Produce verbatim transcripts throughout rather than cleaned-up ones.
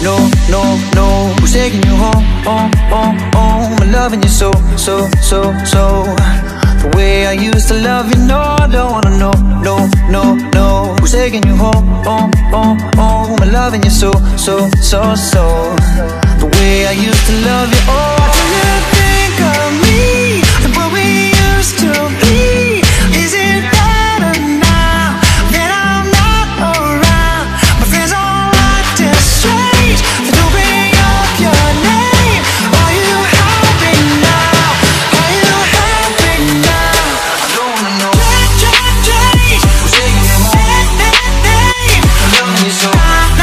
no, no, no. Who's taking you home, home, home, home? I'm loving you so, so, so, so. The way I used to love you, no, I don't wanna know, no, no, no. Who's taking you home, home, home, home? I'm loving you so, so, so, so. The way I used to love you, oh. Do you think of me like what we used to be? Is it better now that I'm not around? My friends all acting strange, they don't bring up your name. Are you happy now? Are you happy now? I don't wanna know. Change, change, who's taking you home? I'm loving you so.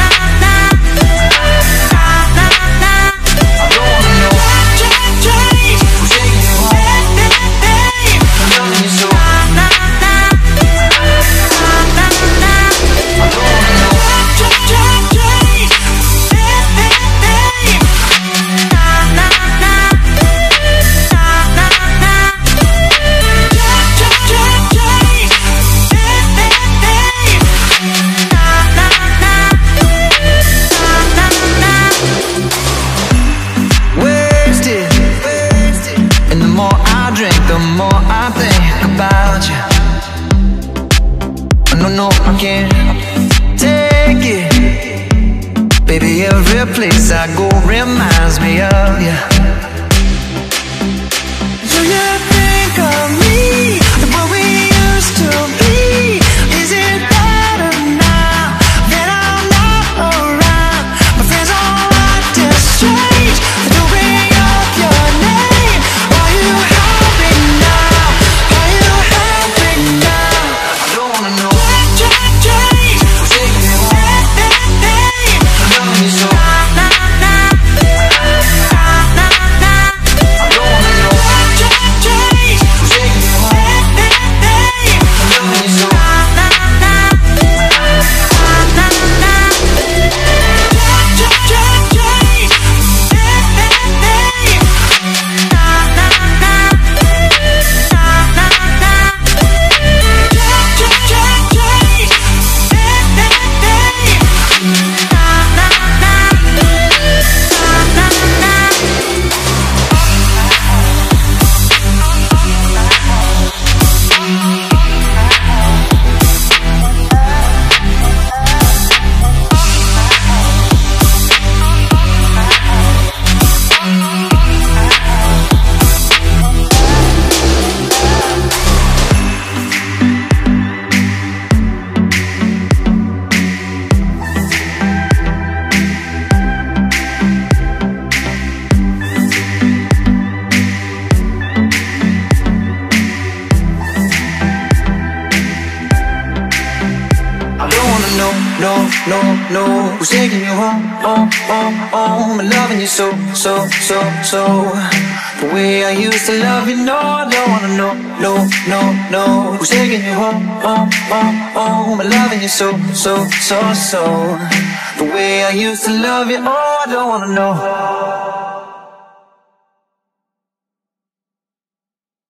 The more I think about you, no, no, I can't take it. Baby, every place I go reminds me of you. Do you think of me like what we used to be? Is it better now that I'm not around? My friends all acting strange, they don't bring up your name. Are you happy now? Are you happy now? I don't wanna know. Change, change, who's taking you home? I'm loving you so. I don't wanna know. Change, change, who's taking you home? I'm loving you so. No, no, no, no. Who's taking you home, home, home, home? I'm loving you so, so, so, so. The way I used to love you, no, I don't wanna know, no, no, no. Who's taking you home, home, home, home? I'm loving you so, so, so, so. The way I used to love you, oh, I don't wanna know.